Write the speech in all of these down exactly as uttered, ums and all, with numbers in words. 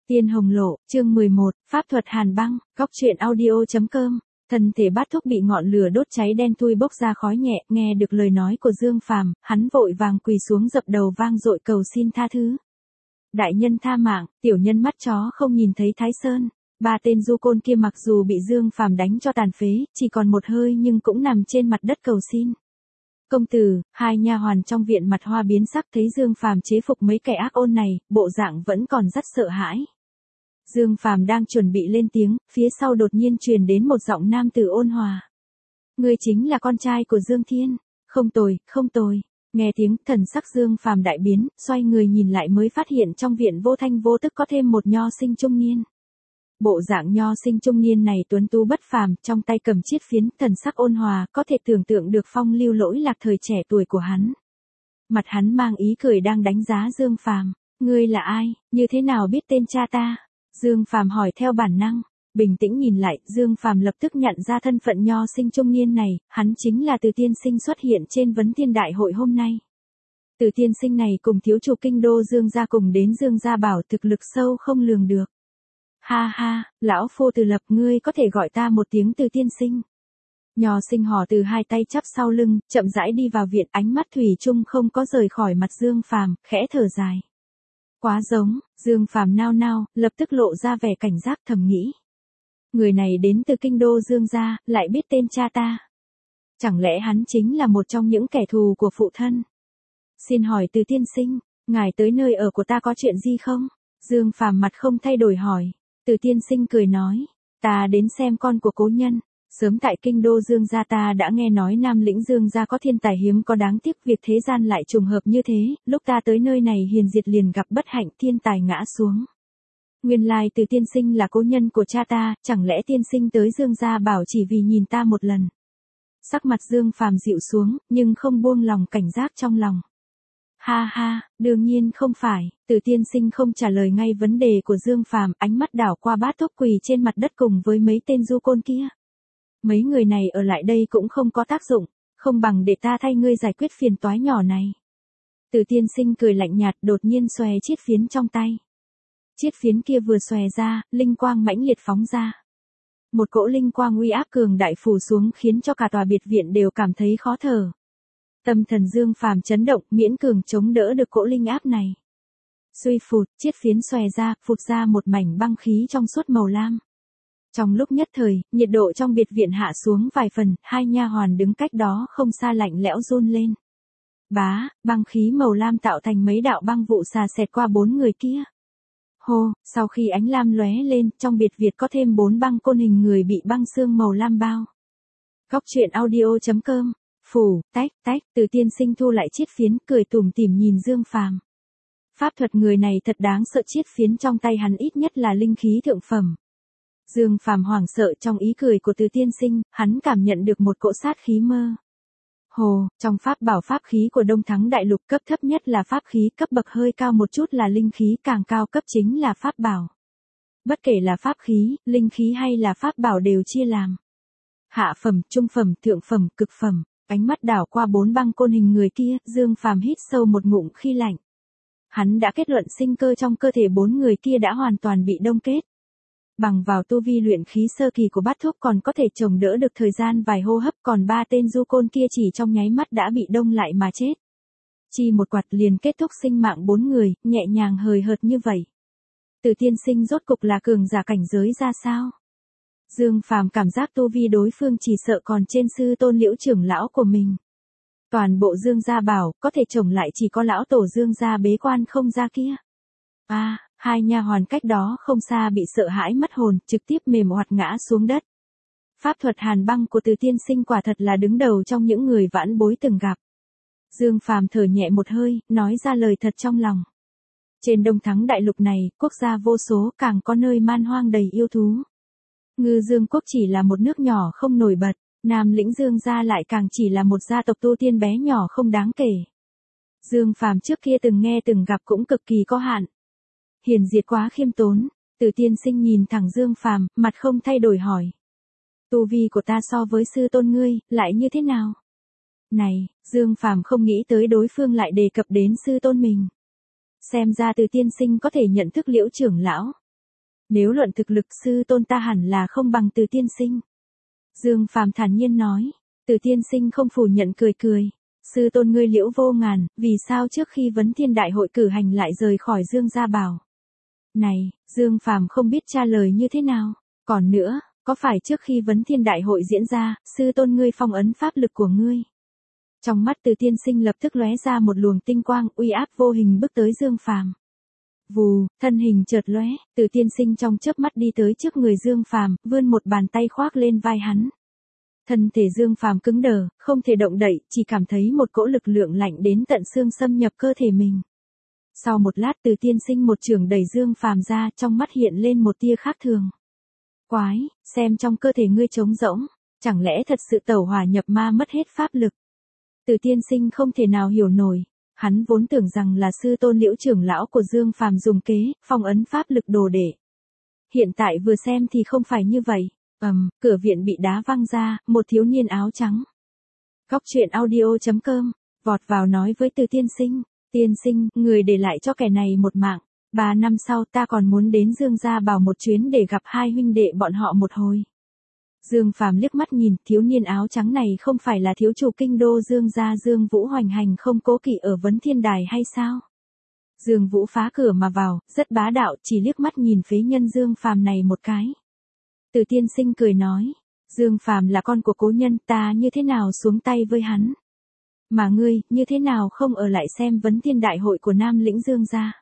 Tiên Hồng Lộ, chương mười một, Pháp thuật Hàn Băng, góc truyện audio.com. Thân thể Bát Thúc bị ngọn lửa đốt cháy đen thui bốc ra khói nhẹ, nghe được lời nói của Dương Phàm, hắn vội vàng quỳ xuống dập đầu vang dội cầu xin tha thứ. Đại nhân tha mạng, tiểu nhân mắt chó không nhìn thấy Thái Sơn. Ba tên du côn kia mặc dù bị Dương Phàm đánh cho tàn phế, chỉ còn một hơi nhưng cũng nằm trên mặt đất cầu xin. Công tử, hai nha hoàn trong viện mặt hoa biến sắc thấy Dương Phàm chế phục mấy kẻ ác ôn này, bộ dạng vẫn còn rất sợ hãi. Dương Phàm đang chuẩn bị lên tiếng, phía sau đột nhiên truyền đến một giọng nam tử ôn hòa. Ngươi chính là con trai của Dương Thiên. Không tồi, không tồi. Nghe tiếng, thần sắc Dương Phàm đại biến, xoay người nhìn lại mới phát hiện trong viện vô thanh vô tức có thêm một nho sinh trung niên. Bộ dạng nho sinh trung niên này tuấn tú bất phàm, trong tay cầm chiết phiến, thần sắc ôn hòa, có thể tưởng tượng được phong lưu lỗi lạc thời trẻ tuổi của hắn. Mặt hắn mang ý cười đang đánh giá Dương Phàm. Ngươi là ai, như thế nào biết tên cha ta? Dương Phàm hỏi theo bản năng. Bình tĩnh nhìn lại, Dương Phàm lập tức nhận ra thân phận nho sinh trung niên này, hắn chính là Từ tiên sinh xuất hiện trên vấn thiên đại hội hôm nay. Từ tiên sinh này cùng thiếu chủ kinh đô Dương gia cùng đến Dương gia bảo thực lực sâu không lường được. Ha ha, lão phu Từ Lập, ngươi có thể gọi ta một tiếng Từ tiên sinh. Nho sinh hò Từ hai tay chắp sau lưng, chậm rãi đi vào viện, ánh mắt thủy chung không có rời khỏi mặt Dương Phàm, khẽ thở dài. Quá giống, Dương Phàm nao nao, lập tức lộ ra vẻ cảnh giác thầm nghĩ. Người này đến từ kinh đô Dương gia, lại biết tên cha ta. Chẳng lẽ hắn chính là một trong những kẻ thù của phụ thân? Xin hỏi Từ tiên sinh, ngài tới nơi ở của ta có chuyện gì không? Dương Phàm mặt không thay đổi hỏi. Từ tiên sinh cười nói, ta đến xem con của cố nhân. Sớm tại kinh đô Dương gia ta đã nghe nói Nam lĩnh Dương gia có thiên tài hiếm có, đáng tiếc việc thế gian lại trùng hợp như thế, lúc ta tới nơi này hiền diệt liền gặp bất hạnh, thiên tài ngã xuống. Nguyên lai Từ tiên sinh là cố nhân của cha ta, chẳng lẽ tiên sinh tới Dương gia bảo chỉ vì nhìn ta một lần? Sắc mặt Dương Phàm dịu xuống, nhưng không buông lòng cảnh giác trong lòng. Ha ha, đương nhiên không phải. Từ tiên sinh không trả lời ngay vấn đề của Dương Phàm, ánh mắt đảo qua Bát Thúc quỳ trên mặt đất cùng với mấy tên du côn kia. Mấy người này ở lại đây cũng không có tác dụng, không bằng để ta thay ngươi giải quyết phiền toái nhỏ này. Từ tiên sinh cười lạnh nhạt, đột nhiên xòe chiết phiến trong tay. Chiết phiến kia vừa xòe ra, linh quang mãnh liệt phóng ra. Một cỗ linh quang uy áp cường đại phủ xuống khiến cho cả tòa biệt viện đều cảm thấy khó thở. Tâm thần Dương Phàm chấn động, miễn cường chống đỡ được cỗ linh áp này. Xuy phụt, chiết phiến xòe ra, phụt ra một mảnh băng khí trong suốt màu lam. Trong lúc nhất thời, nhiệt độ trong biệt viện hạ xuống vài phần, hai nha hoàn đứng cách đó không xa lạnh lẽo run lên. Bá, băng khí màu lam tạo thành mấy đạo băng vụ xà xẹt qua bốn người kia. Hô, sau khi ánh lam lóe lên, trong biệt viện có thêm bốn băng côn hình người bị băng xương màu lam bao. Góc truyện audio.com. Phủ, tách, tách, Từ tiên sinh thu lại chiết phiến, cười tủm tỉm nhìn Dương Phàm. Pháp thuật người này thật đáng sợ, chiết phiến trong tay hắn ít nhất là linh khí thượng phẩm. Dương Phàm hoảng sợ, trong ý cười của Từ tiên sinh, hắn cảm nhận được một cỗ sát khí mơ. Hồ, trong pháp bảo pháp khí của Đông Thắng Đại Lục, cấp thấp nhất là pháp khí, cấp bậc hơi cao một chút là linh khí, càng cao cấp chính là pháp bảo. Bất kể là pháp khí, linh khí hay là pháp bảo đều chia làm hạ phẩm, trung phẩm, thượng phẩm, cực phẩm. Ánh mắt đảo qua bốn băng côn hình người kia, Dương Phàm hít sâu một ngụm khí lạnh. Hắn đã kết luận sinh cơ trong cơ thể bốn người kia đã hoàn toàn bị đông kết. Bằng vào tu vi luyện khí sơ kỳ của Bát Thúc còn có thể chống đỡ được thời gian vài hô hấp, còn ba tên du côn kia chỉ trong nháy mắt đã bị đông lại mà chết. Chỉ một quạt liền kết thúc sinh mạng bốn người, nhẹ nhàng hời hợt như vậy. Từ tiên sinh rốt cục là cường giả cảnh giới ra sao? Dương Phàm cảm giác tu vi đối phương chỉ sợ còn trên sư tôn Liễu trưởng lão của mình. Toàn bộ Dương gia bảo, có thể chồng lại chỉ có lão tổ Dương gia bế quan không ra kia. A, à, hai nha hoàn cách đó không xa bị sợ hãi mất hồn, trực tiếp mềm oặt ngã xuống đất. Pháp thuật Hàn Băng của Từ tiên sinh quả thật là đứng đầu trong những người vãn bối từng gặp. Dương Phàm thở nhẹ một hơi, nói ra lời thật trong lòng. Trên Đông Thắng Đại Lục này, quốc gia vô số, càng có nơi man hoang đầy yêu thú. Ngư Dương quốc chỉ là một nước nhỏ không nổi bật, Nam lĩnh Dương gia lại càng chỉ là một gia tộc tu tiên bé nhỏ không đáng kể. Dương Phàm trước kia từng nghe từng gặp cũng cực kỳ có hạn. Hiền diệt quá khiêm tốn. Từ tiên sinh nhìn thẳng Dương Phàm, mặt không thay đổi hỏi. Tu vi của ta so với sư tôn ngươi, lại như thế nào? Này, Dương Phàm không nghĩ tới đối phương lại đề cập đến sư tôn mình. Xem ra Từ tiên sinh có thể nhận thức Liễu trưởng lão. Nếu luận thực lực sư tôn ta hẳn là không bằng Từ tiên sinh. Dương Phàm thản nhiên nói. Từ tiên sinh không phủ nhận cười cười. Sư tôn ngươi Liễu Vô Ngàn, vì sao trước khi vấn thiên đại hội cử hành lại rời khỏi Dương gia bảo? Này, Dương Phàm không biết trả lời như thế nào. Còn nữa, có phải trước khi vấn thiên đại hội diễn ra, sư tôn ngươi phong ấn pháp lực của ngươi? Trong mắt Từ tiên sinh lập tức lóe ra một luồng tinh quang uy áp vô hình bước tới Dương Phàm. Vù, thân hình chợt lóe, Từ tiên sinh trong chớp mắt đi tới trước người Dương Phàm, vươn một bàn tay khoác lên vai hắn. Thân thể Dương Phàm cứng đờ, không thể động đậy, chỉ cảm thấy một cỗ lực lượng lạnh đến tận xương xâm nhập cơ thể mình. Sau một lát Từ tiên sinh một chưởng đẩy Dương Phàm ra, trong mắt hiện lên một tia khác thường. Quái, xem trong cơ thể ngươi trống rỗng, chẳng lẽ thật sự tẩu hỏa nhập ma mất hết pháp lực? Từ tiên sinh không thể nào hiểu nổi, hắn vốn tưởng rằng là sư tôn Liễu trưởng lão của Dương Phàm dùng kế, phong ấn pháp lực đồ đệ. Hiện tại vừa xem thì không phải như vậy. Ầm, um, cửa viện bị đá văng ra, một thiếu niên áo trắng. Góc truyện audio chấm com, vọt vào nói với Từ tiên sinh, tiên sinh, người để lại cho kẻ này một mạng. Ba năm sau ta còn muốn đến Dương gia bảo một chuyến để gặp hai huynh đệ bọn họ một hồi. Dương Phàm liếc mắt nhìn, thiếu niên áo trắng này không phải là thiếu chủ kinh đô Dương gia Dương Vũ hoành hành không cố kỵ ở Vấn Thiên Đài hay sao? Dương Vũ phá cửa mà vào, rất bá đạo, chỉ liếc mắt nhìn phế nhân Dương Phàm này một cái. Từ tiên sinh cười nói, Dương Phàm là con của cố nhân, ta như thế nào xuống tay với hắn? Mà ngươi, như thế nào không ở lại xem Vấn Thiên đại hội của Nam lĩnh Dương gia?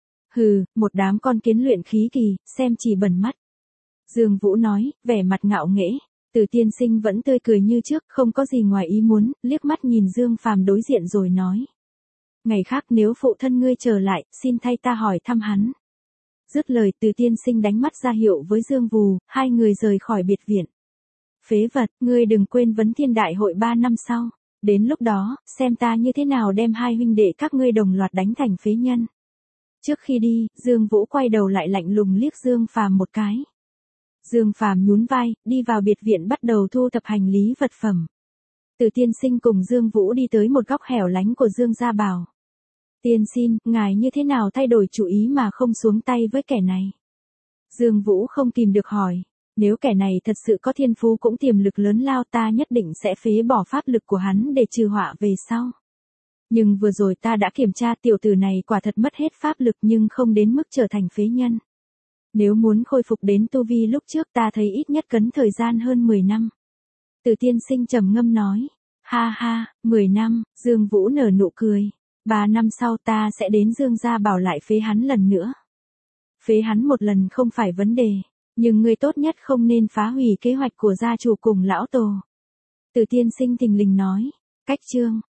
Hừ, một đám con kiến luyện khí kỳ, xem chỉ bẩn mắt. Dương Vũ nói, vẻ mặt ngạo nghễ. Từ tiên sinh vẫn tươi cười như trước, không có gì ngoài ý muốn, liếc mắt nhìn Dương Phàm đối diện rồi nói. Ngày khác nếu phụ thân ngươi trở lại, xin thay ta hỏi thăm hắn. Dứt lời Từ tiên sinh đánh mắt ra hiệu với Dương Vù, hai người rời khỏi biệt viện. Phế vật, ngươi đừng quên vấn thiên đại hội ba năm sau. Đến lúc đó, xem ta như thế nào đem hai huynh đệ các ngươi đồng loạt đánh thành phế nhân. Trước khi đi, Dương Vũ quay đầu lại lạnh lùng liếc Dương Phàm một cái. Dương Phàm nhún vai, đi vào biệt viện bắt đầu thu thập hành lý vật phẩm. Từ tiên sinh cùng Dương Vũ đi tới một góc hẻo lánh của Dương gia bảo. Tiên xin, ngài như thế nào thay đổi chủ ý mà không xuống tay với kẻ này? Dương Vũ không kìm được hỏi. Nếu kẻ này thật sự có thiên phú cũng tiềm lực lớn lao ta nhất định sẽ phế bỏ pháp lực của hắn để trừ họa về sau. Nhưng vừa rồi ta đã kiểm tra tiểu tử này quả thật mất hết pháp lực nhưng không đến mức trở thành phế nhân. Nếu muốn khôi phục đến tu vi lúc trước ta thấy ít nhất cần thời gian hơn mười năm. Từ tiên sinh trầm ngâm nói. Ha ha, mười năm, Dương Vũ nở nụ cười. Ba năm sau ta sẽ đến Dương gia bảo lại phế hắn lần nữa. Phế hắn một lần không phải vấn đề, nhưng người tốt nhất không nên phá hủy kế hoạch của gia chủ cùng lão tổ. Từ tiên sinh thình lình nói. Cách chương.